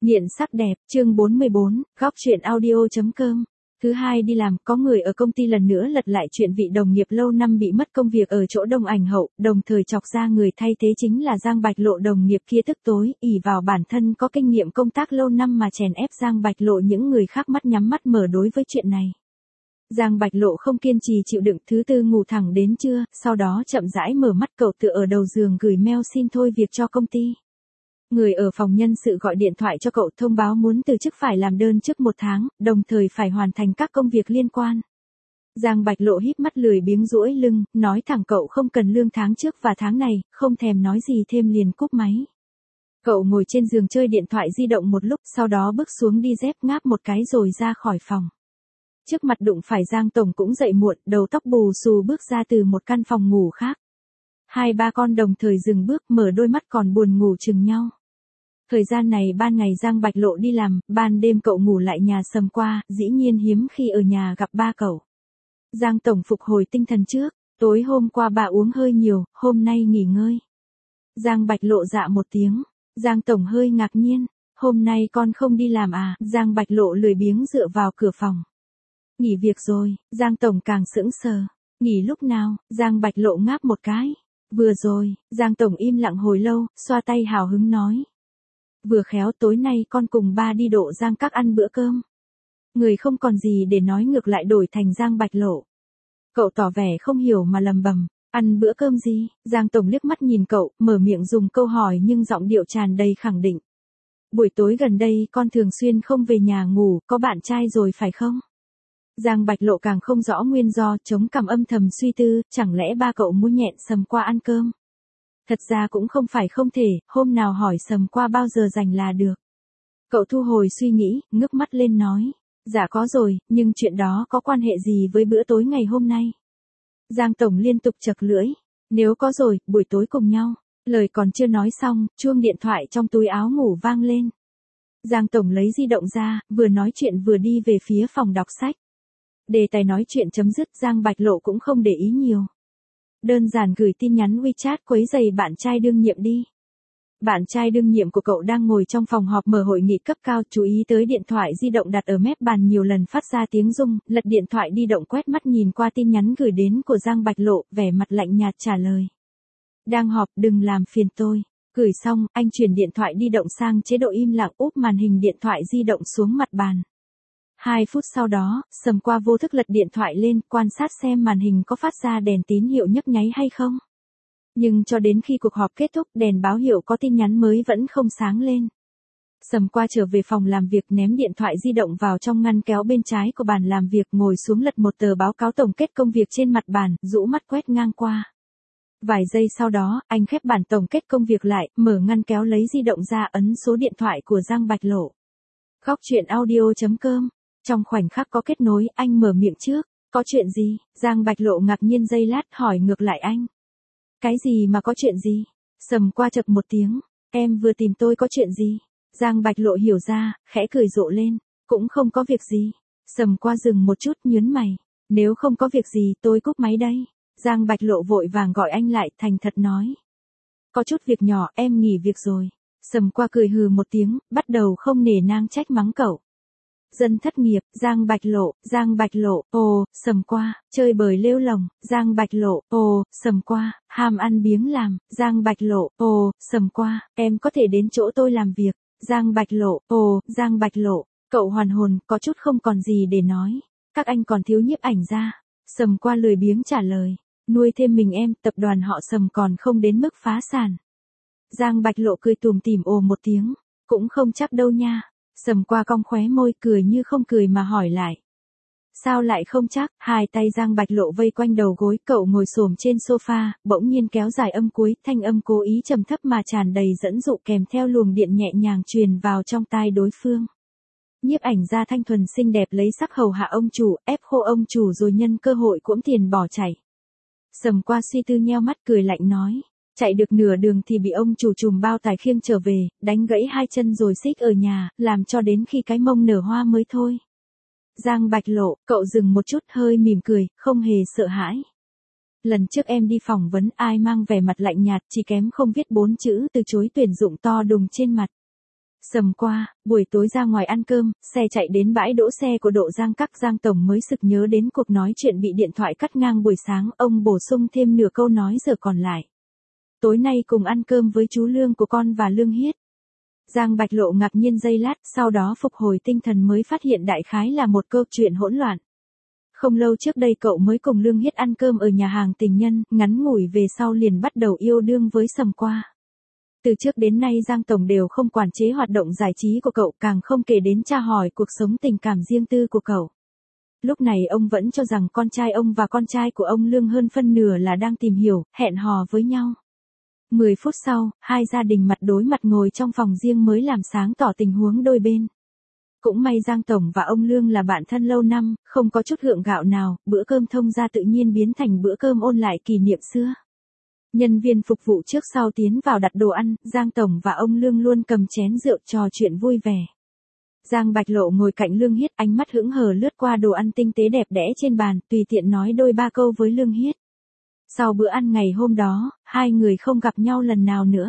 Nghiện sắc đẹp, chương 44, góc truyện audio.com. Thứ hai đi làm, có người ở công ty lần nữa lật lại chuyện vị đồng nghiệp lâu năm bị mất công việc ở chỗ Đông Ảnh Hậu, đồng thời chọc ra người thay thế chính là Giang Bạch Lộ. Đồng nghiệp kia tức tối, ỷ vào bản thân có kinh nghiệm công tác lâu năm mà chèn ép Giang Bạch Lộ. Những người khác mắt nhắm mắt mở đối với chuyện này. Giang Bạch Lộ không kiên trì chịu đựng, thứ tư ngủ thẳng đến trưa, sau đó chậm rãi mở mắt. Cậu tựa ở đầu giường gửi mail xin thôi việc cho công ty. Người ở phòng nhân sự gọi điện thoại cho cậu thông báo muốn từ chức, phải làm đơn trước 1 tháng, đồng thời phải hoàn thành các công việc liên quan. Giang Bạch Lộ híp mắt lười biếng duỗi lưng, nói thẳng cậu không cần lương tháng trước và tháng này, không thèm nói gì thêm liền cúp máy. Cậu ngồi trên giường chơi điện thoại di động một lúc, sau đó bước xuống đi dép, ngáp một cái rồi ra khỏi phòng. Trước mặt đụng phải Giang Tổng cũng dậy muộn, đầu tóc bù xù bước ra từ một căn phòng ngủ khác. Hai ba con đồng thời dừng bước, mở đôi mắt còn buồn ngủ chừng nhau. Thời gian này ban ngày Giang Bạch Lộ đi làm, ban đêm cậu ngủ lại nhà Sầm Qua, dĩ nhiên hiếm khi ở nhà gặp ba cậu. Giang Tổng phục hồi tinh thần trước, tối hôm qua bà uống hơi nhiều, hôm nay nghỉ ngơi. Giang Bạch Lộ dạ một tiếng, Giang Tổng hơi ngạc nhiên, hôm nay con không đi làm à? Giang Bạch Lộ lười biếng dựa vào cửa phòng. Nghỉ việc rồi, Giang Tổng càng sững sờ, nghỉ lúc nào? Giang Bạch Lộ ngáp một cái. Vừa rồi, Giang Tổng im lặng hồi lâu, xoa tay hào hứng nói. Vừa khéo tối nay con cùng ba đi Độ Giang Các ăn bữa cơm. Người không còn gì để nói ngược lại đổi thành Giang Bạch Lộ. Cậu tỏ vẻ không hiểu mà lầm bầm, ăn bữa cơm gì? Giang Tổng liếc mắt nhìn cậu, mở miệng dùng câu hỏi nhưng giọng điệu tràn đầy khẳng định. Buổi tối gần đây con thường xuyên không về nhà ngủ, có bạn trai rồi phải không? Giang Bạch Lộ càng không rõ nguyên do, chống cằm âm thầm suy tư, chẳng lẽ ba cậu muốn nhẹn Sầm Qua ăn cơm? Thật ra cũng không phải không thể, hôm nào hỏi Sầm Qua bao giờ rảnh là được. Cậu thu hồi suy nghĩ, ngước mắt lên nói. Dạ có rồi, nhưng chuyện đó có quan hệ gì với bữa tối ngày hôm nay? Giang Tổng liên tục chật lưỡi. Nếu có rồi, buổi tối cùng nhau. Lời còn chưa nói xong, chuông điện thoại trong túi áo ngủ vang lên. Giang Tổng lấy di động ra, vừa nói chuyện vừa đi về phía phòng đọc sách. Đề tài nói chuyện chấm dứt, Giang Bạch Lộ cũng không để ý nhiều. Đơn giản gửi tin nhắn WeChat quấy rầy bạn trai đương nhiệm đi. Bạn trai đương nhiệm của cậu đang ngồi trong phòng họp mở hội nghị cấp cao, chú ý tới điện thoại di động đặt ở mép bàn nhiều lần phát ra tiếng rung, lật điện thoại di động quét mắt nhìn qua tin nhắn gửi đến của Giang Bạch Lộ, vẻ mặt lạnh nhạt trả lời. Đang họp, đừng làm phiền tôi. Gửi xong, anh chuyển điện thoại di động sang chế độ im lặng, úp màn hình điện thoại di động xuống mặt bàn. 2 phút sau đó, Sầm Qua vô thức lật điện thoại lên, quan sát xem màn hình có phát ra đèn tín hiệu nhấp nháy hay không. Nhưng cho đến khi cuộc họp kết thúc, đèn báo hiệu có tin nhắn mới vẫn không sáng lên. Sầm Qua trở về phòng làm việc, ném điện thoại di động vào trong ngăn kéo bên trái của bàn làm việc, ngồi xuống lật một tờ báo cáo tổng kết công việc trên mặt bàn, rũ mắt quét ngang qua. Vài giây sau đó, anh khép bản tổng kết công việc lại, mở ngăn kéo lấy di động ra, ấn số điện thoại của Giang Bạch Lộ. Góc truyện audio.com. Trong khoảnh khắc có kết nối, anh mở miệng trước. Có chuyện gì? Giang Bạch Lộ ngạc nhiên giây lát, hỏi ngược lại anh. Cái gì mà có chuyện gì? Sầm Qua chậc một tiếng. Em vừa tìm tôi có chuyện gì? Giang Bạch Lộ hiểu ra, khẽ cười rộ lên. Cũng không có việc gì. Sầm Qua dừng một chút, nhớn mày. Nếu không có việc gì tôi cúp máy đây. Giang Bạch Lộ vội vàng gọi anh lại, thành thật nói. Có chút việc nhỏ, em nghỉ việc rồi. Sầm Qua cười hừ một tiếng, bắt đầu không nể nang trách mắng cậu. Dân thất nghiệp, Giang Bạch Lộ, ồ, Sầm Qua, chơi bời lêu lồng, Giang Bạch Lộ, ồ, Sầm Qua, ham ăn biếng làm, Giang Bạch Lộ, ồ, Sầm Qua, em có thể đến chỗ tôi làm việc, Giang Bạch Lộ, ồ, Giang Bạch Lộ, cậu hoàn hồn, có chút không còn gì để nói, các anh còn thiếu nhiếp ảnh gia. Sầm Qua lười biếng trả lời, nuôi thêm mình em, tập đoàn họ Sầm còn không đến mức phá sản. Giang Bạch Lộ cười tủm tỉm ồ một tiếng, cũng không chắc đâu nha. Sầm Qua cong khóe môi, cười như không cười mà hỏi lại. Sao lại không chắc? Hai tay Giang Bạch Lộ vây quanh đầu gối, cậu ngồi xổm trên sofa, bỗng nhiên kéo dài âm cuối, thanh âm cố ý trầm thấp mà tràn đầy dẫn dụ, kèm theo luồng điện nhẹ nhàng truyền vào trong tai đối phương. Nhiếp ảnh gia thanh thuần xinh đẹp lấy sắc hầu hạ ông chủ, ép khô ông chủ rồi nhân cơ hội cuỗm tiền bỏ chạy. Sầm Qua suy tư nheo mắt cười lạnh nói. Chạy được nửa đường thì bị ông chủ trùm bao tải khiêng trở về, đánh gãy 2 chân rồi xích ở nhà, làm cho đến khi cái mông nở hoa mới thôi. Giang Bạch Lộ, cậu dừng một chút hơi mỉm cười, không hề sợ hãi. Lần trước em đi phỏng vấn ai mang vẻ mặt lạnh nhạt, chỉ kém không viết 4 chữ từ chối tuyển dụng to đùng trên mặt. Sầm qua, buổi tối ra ngoài ăn cơm, xe chạy đến bãi đỗ xe của Độ Giang Các, Giang Tổng mới sực nhớ đến cuộc nói chuyện bị điện thoại cắt ngang buổi sáng, ông bổ sung thêm nửa câu nói giờ còn lại. Tối nay cùng ăn cơm với chú Lương của con và Lương Hiết. Giang Bạch Lộ ngạc nhiên giây lát, sau đó phục hồi tinh thần mới phát hiện đại khái là một câu chuyện hỗn loạn. Không lâu trước đây cậu mới cùng Lương Hiết ăn cơm ở nhà hàng tình nhân, ngắn ngủi về sau liền bắt đầu yêu đương với Sầm Qua. Từ trước đến nay Giang Tổng đều không quản chế hoạt động giải trí của cậu, càng không kể đến tra hỏi cuộc sống tình cảm riêng tư của cậu. Lúc này ông vẫn cho rằng con trai ông và con trai của ông Lương hơn phân nửa là đang tìm hiểu, hẹn hò với nhau. 10 phút sau, hai gia đình mặt đối mặt ngồi trong phòng riêng mới làm sáng tỏ tình huống đôi bên. Cũng may Giang Tổng và ông Lương là bạn thân lâu năm, không có chút gượng gạo nào, bữa cơm thông gia tự nhiên biến thành bữa cơm ôn lại kỷ niệm xưa. Nhân viên phục vụ trước sau tiến vào đặt đồ ăn, Giang Tổng và ông Lương luôn cầm chén rượu trò chuyện vui vẻ. Giang Bạch Lộ ngồi cạnh Lương Hiết, ánh mắt hững hờ lướt qua đồ ăn tinh tế đẹp đẽ trên bàn, tùy tiện nói đôi ba câu với Lương Hiết. Sau bữa ăn ngày hôm đó, hai người không gặp nhau lần nào nữa.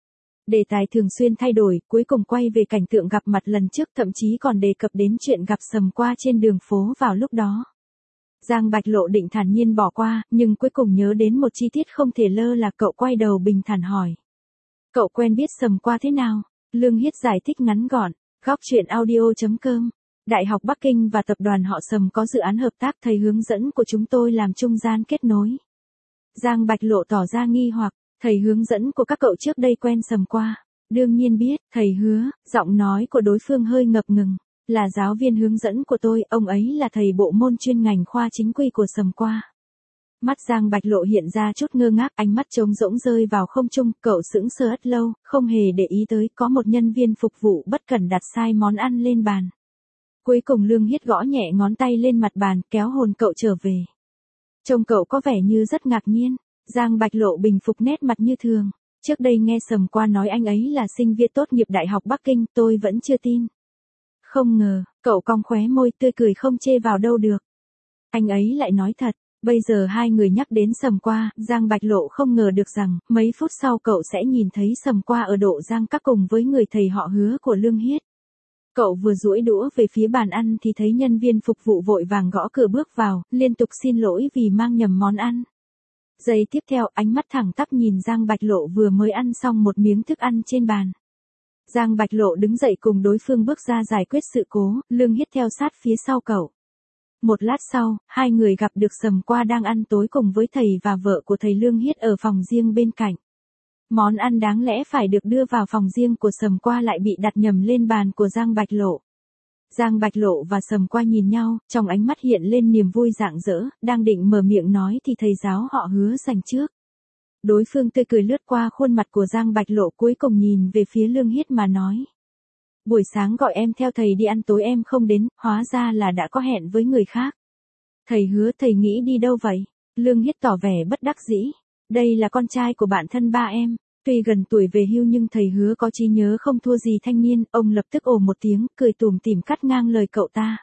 Đề tài thường xuyên thay đổi, cuối cùng quay về cảnh tượng gặp mặt lần trước, thậm chí còn đề cập đến chuyện gặp Sầm Qua trên đường phố vào lúc đó. Giang Bạch Lộ định thản nhiên bỏ qua, nhưng cuối cùng nhớ đến một chi tiết không thể lơ là, cậu quay đầu bình thản hỏi. Cậu quen biết Sầm Qua thế nào? Lương Hiết giải thích ngắn gọn. Góc truyện audio.com. Đại học Bắc Kinh và tập đoàn họ Sầm có dự án hợp tác, thầy hướng dẫn của chúng tôi làm trung gian kết nối. Giang Bạch Lộ tỏ ra nghi hoặc, thầy hướng dẫn của các cậu trước đây quen Sầm Qua? Đương nhiên biết, thầy hứa, giọng nói của đối phương hơi ngập ngừng. Là giáo viên hướng dẫn của tôi, ông ấy là thầy bộ môn chuyên ngành khoa chính quy của Sầm Qua. Mắt Giang Bạch Lộ hiện ra chút ngơ ngác, ánh mắt trống rỗng rơi vào không trung, cậu sững sờ rất lâu, không hề để ý tới có một nhân viên phục vụ bất cẩn đặt sai món ăn lên bàn. Cuối cùng Lương Hiết gõ nhẹ ngón tay lên mặt bàn, kéo hồn cậu trở về. Trông cậu có vẻ như rất ngạc nhiên. Giang Bạch Lộ bình phục nét mặt như thường. Trước đây nghe Sầm Qua nói anh ấy là sinh viên tốt nghiệp Đại học Bắc Kinh, tôi vẫn chưa tin. Không ngờ, cậu cong khóe môi, tươi cười không chê vào đâu được. Anh ấy lại nói thật. Bây giờ hai người nhắc đến Sầm Qua, Giang Bạch Lộ không ngờ được rằng, mấy phút sau cậu sẽ nhìn thấy Sầm Qua ở Độ Giang Các cùng với người thầy họ Hứa của Lương Hiết. Cậu vừa duỗi đũa về phía bàn ăn thì thấy nhân viên phục vụ vội vàng gõ cửa bước vào, liên tục xin lỗi vì mang nhầm món ăn. Giây tiếp theo, ánh mắt thẳng tắp nhìn Giang Bạch Lộ vừa mới ăn xong một miếng thức ăn trên bàn. Giang Bạch Lộ đứng dậy cùng đối phương bước ra giải quyết sự cố, Lương Hiết theo sát phía sau cậu. Một lát sau, hai người gặp được Sầm Qua đang ăn tối cùng với thầy và vợ của thầy Lương Hiết ở phòng riêng bên cạnh. Món ăn đáng lẽ phải được đưa vào phòng riêng của Sầm Qua lại bị đặt nhầm lên bàn của Giang Bạch Lộ. Giang Bạch Lộ và Sầm Qua nhìn nhau, trong ánh mắt hiện lên niềm vui rạng rỡ, đang định mở miệng nói thì thầy giáo họ Hứa giành trước. Đối phương tươi cười lướt qua khuôn mặt của Giang Bạch Lộ, cuối cùng nhìn về phía Lương Hiết mà nói. Buổi sáng gọi em theo thầy đi ăn tối em không đến, hóa ra là đã có hẹn với người khác. Thầy Hứa, thầy nghĩ đi đâu vậy? Lương Hiết tỏ vẻ bất đắc dĩ. Đây là con trai của bạn thân ba em. Tuy gần tuổi về hưu nhưng thầy Hứa có trí nhớ không thua gì thanh niên, ông lập tức ồ một tiếng, cười tủm tỉm cắt ngang lời cậu ta.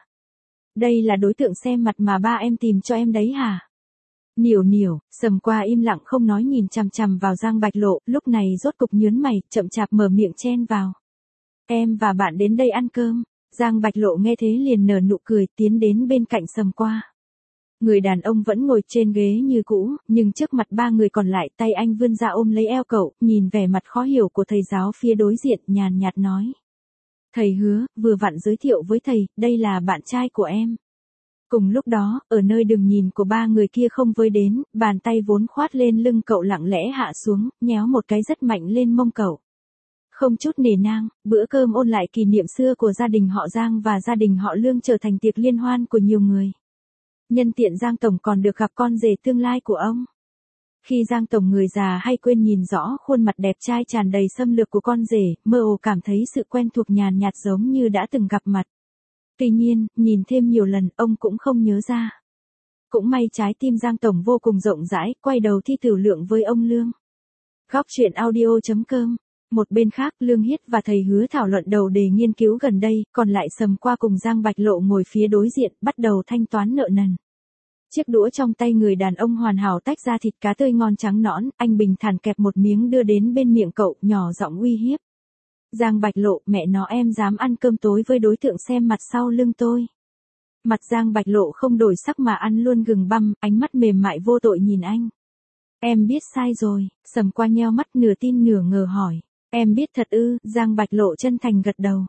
Đây là đối tượng xem mặt mà ba em tìm cho em đấy hả? Niểu, Sầm Qua im lặng không nói, nhìn chằm chằm vào Giang Bạch Lộ, lúc này rốt cục nhớn mày, chậm chạp mở miệng chen vào. Em và bạn đến đây ăn cơm. Giang Bạch Lộ nghe thế liền nở nụ cười, tiến đến bên cạnh Sầm Qua. Người đàn ông vẫn ngồi trên ghế như cũ, nhưng trước mặt ba người còn lại, tay anh vươn ra ôm lấy eo cậu, nhìn vẻ mặt khó hiểu của thầy giáo phía đối diện, nhàn nhạt nói. Thầy Hứa, vừa vặn giới thiệu với thầy, đây là bạn trai của em. Cùng lúc đó, ở nơi đường nhìn của ba người kia không với đến, bàn tay vốn khoát lên lưng cậu lặng lẽ hạ xuống, nhéo một cái rất mạnh lên mông cậu. Không chút nể nang, bữa cơm ôn lại kỷ niệm xưa của gia đình họ Giang và gia đình họ Lương trở thành tiệc liên hoan của nhiều người. Nhân tiện Giang Tổng còn được gặp con rể tương lai của ông. Khi Giang Tổng người già hay quên nhìn rõ khuôn mặt đẹp trai tràn đầy xâm lược của con rể, mơ hồ cảm thấy sự quen thuộc nhàn nhạt giống như đã từng gặp mặt. Tuy nhiên, nhìn thêm nhiều lần, ông cũng không nhớ ra. Cũng may trái tim Giang Tổng vô cùng rộng rãi, quay đầu thi tử lượng với ông Lương. Góc truyện audio.com. Một bên khác, Lương Hiết và thầy Hứa thảo luận đầu đề nghiên cứu gần đây, còn lại Sầm Qua cùng Giang Bạch Lộ ngồi phía đối diện, bắt đầu thanh toán nợ nần. Chiếc đũa trong tay người đàn ông hoàn hảo tách ra thịt cá tươi ngon trắng nõn, anh bình thản kẹp một miếng đưa đến bên miệng cậu, nhỏ giọng uy hiếp. Giang Bạch Lộ, mẹ nó em dám ăn cơm tối với đối tượng xem mặt sau lưng tôi. Mặt Giang Bạch Lộ không đổi sắc mà ăn luôn gừng băm, ánh mắt mềm mại vô tội nhìn anh. Em biết sai rồi, Sầm Qua nheo mắt nửa tin nửa ngờ hỏi. Em biết thật ư? Giang Bạch Lộ chân thành gật đầu.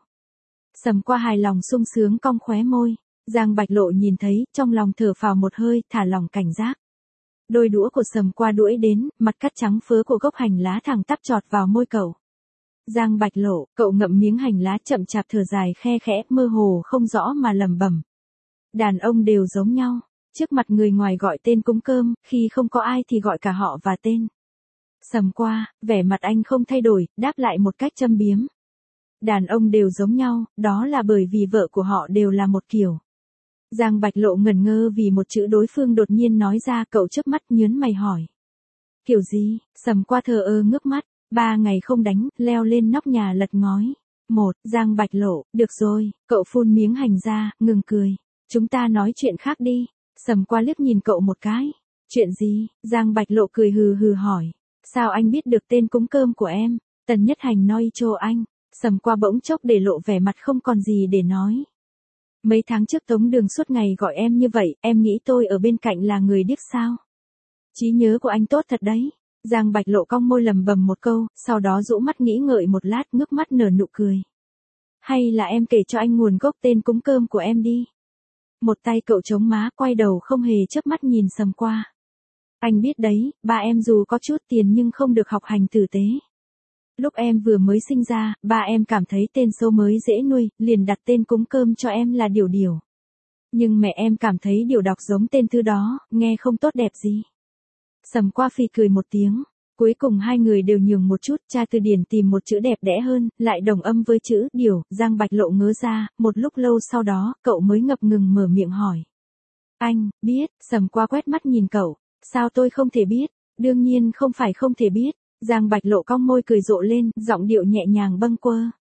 Sầm Qua hài lòng sung sướng cong khóe môi. Giang Bạch Lộ nhìn thấy, trong lòng thở phào một hơi, thả lòng cảnh giác. Đôi đũa của Sầm Qua đuổi đến, mặt cắt trắng phớ của gốc hành lá thẳng tắp chọt vào môi cậu. Giang Bạch Lộ, cậu ngậm miếng hành lá chậm chạp thở dài khe khẽ, mơ hồ không rõ mà lẩm bẩm. Đàn ông đều giống nhau, trước mặt người ngoài gọi tên cúng cơm, khi không có ai thì gọi cả họ và tên. Sầm Qua, vẻ mặt anh không thay đổi, đáp lại một cách châm biếm. Đàn ông đều giống nhau, đó là bởi vì vợ của họ đều là một kiểu. Giang Bạch Lộ ngẩn ngơ vì một chữ đối phương đột nhiên nói ra, cậu chớp mắt nhớn mày hỏi. Kiểu gì? Sầm Qua thờ ơ ngước mắt, 3 ngày không đánh, leo lên nóc nhà lật ngói. Giang Bạch Lộ, được rồi, cậu phun miếng hành ra, ngừng cười. Chúng ta nói chuyện khác đi. Sầm Qua liếc nhìn cậu một cái. Chuyện gì? Giang Bạch Lộ cười hừ hừ hỏi. Sao anh biết được tên cúng cơm của em? Tần Nhất Hành nói cho anh. Sầm Qua bỗng chốc để lộ vẻ mặt không còn gì để nói. Mấy tháng trước Tống Đường suốt ngày gọi em như vậy, em nghĩ tôi ở bên cạnh là người điếc sao? Trí nhớ của anh tốt thật đấy. Giang Bạch Lộ cong môi lầm bầm một câu, sau đó rũ mắt nghĩ ngợi một lát, ngước mắt nở nụ cười. Hay là em kể cho anh nguồn gốc tên cúng cơm của em đi. Một tay cậu chống má, quay đầu không hề chớp mắt nhìn Sầm Qua. Anh biết đấy, ba em dù có chút tiền nhưng không được học hành tử tế. Lúc em vừa mới sinh ra, ba em cảm thấy tên xấu mới dễ nuôi, liền đặt tên cúng cơm cho em là Điểu Điểu. Nhưng mẹ em cảm thấy Điểu đọc giống tên thứ đó, nghe không tốt đẹp gì. Sầm Qua phì cười một tiếng. Cuối cùng hai người đều nhường một chút, tra từ điển tìm một chữ đẹp đẽ hơn, lại đồng âm với chữ Điểu. Giang Bạch Lộ ngớ ra, một lúc lâu sau đó, cậu mới ngập ngừng mở miệng hỏi. Anh, biết. Sầm Qua quét mắt nhìn cậu. Sao tôi không thể biết? Đương nhiên không phải không thể biết. Giang Bạch Lộ cong môi cười rộ lên, giọng điệu nhẹ nhàng bâng quơ.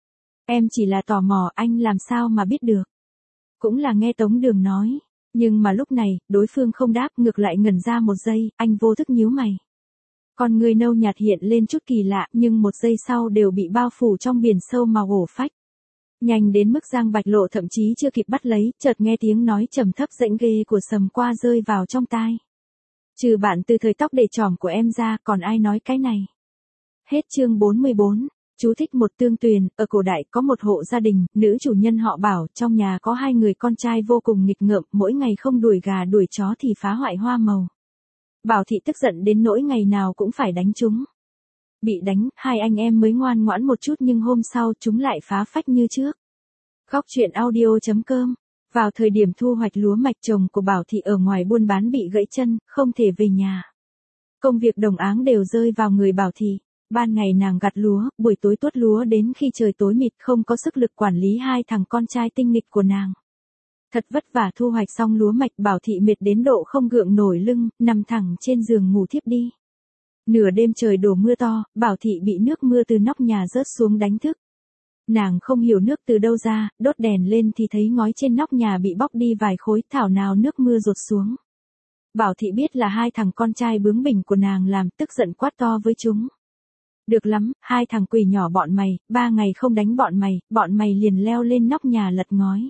Em chỉ là tò mò, anh làm sao mà biết được. Cũng là nghe Tống Đường nói. Nhưng mà lúc này, đối phương không đáp, ngược lại ngẩn ra một giây, anh vô thức nhíu mày. Con người nâu nhạt hiện lên chút kỳ lạ, nhưng một giây sau đều bị bao phủ trong biển sâu màu hổ phách. Nhanh đến mức Giang Bạch Lộ thậm chí chưa kịp bắt lấy, chợt nghe tiếng nói trầm thấp rãnh ghê của Sầm Qua rơi vào trong tai. Trừ bạn từ thời tóc để trỏm của em ra, còn ai nói cái này? Hết chương 44. Chú thích một tương tuyền, ở cổ đại có một hộ gia đình, nữ chủ nhân họ Bảo, trong nhà có 2 người con trai vô cùng nghịch ngợm, mỗi ngày không đuổi gà đuổi chó thì phá hoại hoa màu. Bảo thị tức giận đến nỗi ngày nào cũng phải đánh chúng. Bị đánh, 2 anh em mới ngoan ngoãn một chút nhưng hôm sau chúng lại phá phách như trước. Góc truyện audio.com. Vào thời điểm thu hoạch lúa mạch trồng của Bảo thị ở ngoài buôn bán bị gãy chân, không thể về nhà. Công việc đồng áng đều rơi vào người Bảo thị. Ban ngày nàng gặt lúa, buổi tối tuốt lúa đến khi trời tối mịt, không có sức lực quản lý 2 thằng con trai tinh nghịch của nàng. Thật vất vả thu hoạch xong lúa mạch, Bảo thị mệt đến độ không gượng nổi lưng, nằm thẳng trên giường ngủ thiếp đi. Nửa đêm trời đổ mưa to, Bảo thị bị nước mưa từ nóc nhà rớt xuống đánh thức. Nàng không hiểu nước từ đâu ra, đốt đèn lên thì thấy ngói trên nóc nhà bị bóc đi vài khối, thảo nào nước mưa rột xuống. Bảo thị biết là 2 thằng con trai bướng bỉnh của nàng làm, tức giận quát to với chúng. Được lắm, 2 thằng quỷ nhỏ bọn mày, 3 ngày không đánh bọn mày liền leo lên nóc nhà lật ngói.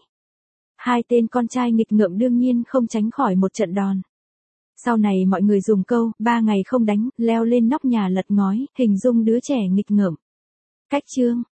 2 tên con trai nghịch ngợm đương nhiên không tránh khỏi một trận đòn. Sau này mọi người dùng câu, 3 ngày không đánh, leo lên nóc nhà lật ngói, hình dung đứa trẻ nghịch ngợm. Cách chương.